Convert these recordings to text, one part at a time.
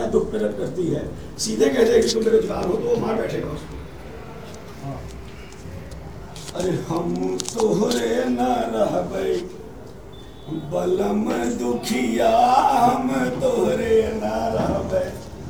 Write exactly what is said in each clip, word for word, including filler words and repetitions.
दुख प्रकट करती है। सीधे कहते कि तुम बेरोजगार हो तो वो मार बैठेगा उसको। अरे हम तोहरे न रहबै बलम दुखिया, हम तोहरे न रहबै,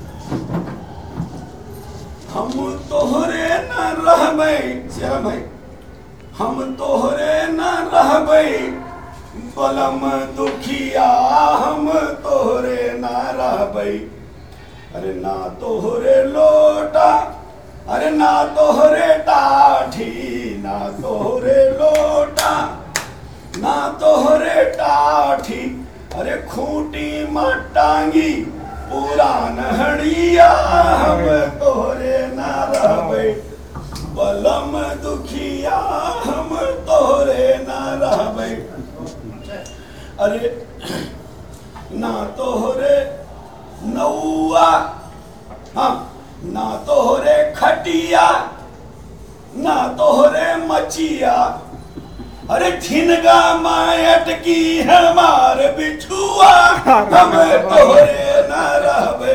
हम तोहरे न रहबै श्याम भाई, हम तोहरे न रहबै बलम दुखिया, हम तोहरे न रहबै। अरे ना तोहरे लोटा, अरे ना तोहरे टाठी, ना तोहरे लोटा, ना तोहरे टाठी, अरे खूंटी में टांगी पुरान हड़िया, हम तोहरे ना रहबै बलम दुखिया, हम तोहरे ना रहबै। अरे ना तोहरे नौआ, हाँ ना तोहरे खटिया, ना तोहरे मचिया, अरे झिनगा मायट की हमार बिछुआ, हम तोहरे ना रहबै।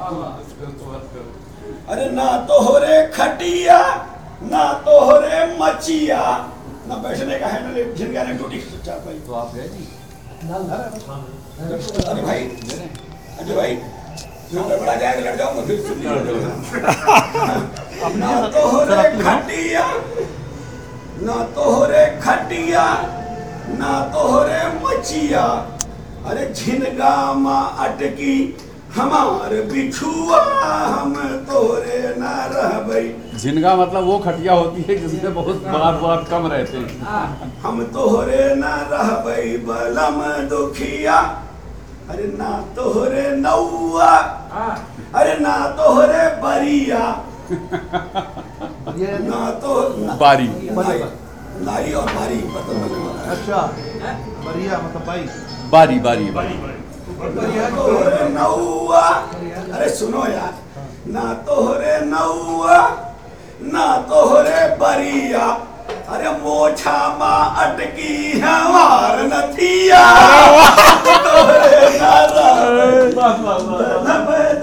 अरे ना तोहरे खटिया, ना तोहरे मचिया, ना बैठने का है ना झिनगा ने टूटी चार भाई। तो आप गए जी? अरे भाई, अरे भाई बड़ा जाएगा लड़ जाऊंगा फिर। ना तोहरे खटिया, ना तोहरे खटिया, ना तोहरे मचिया, अरे झिनगा माँ अटकी हमार बिछुआ, हम तोहरे ना रहबै। झिनगा मतलब वो खटिया होती है जिसमें बहुत बार बार कम रहते हैं। हम तोहरे ना रहबै बलम दुखिया, अरे ना तोहरे नौआ, अरे ना तोहरे बरिया, ना तो ना, बारी नाई, नाई और बारी मतलब। अच्छा बरिया मतलब बाई, बारी बारी बारी। ना तोहरे नौआ, अरे सुनो यार, ना तोहरे नौआ, ना तोहरे बरिया, अरे मोछा माँ अटकी हमार नथिया, तोहरे ना रहबै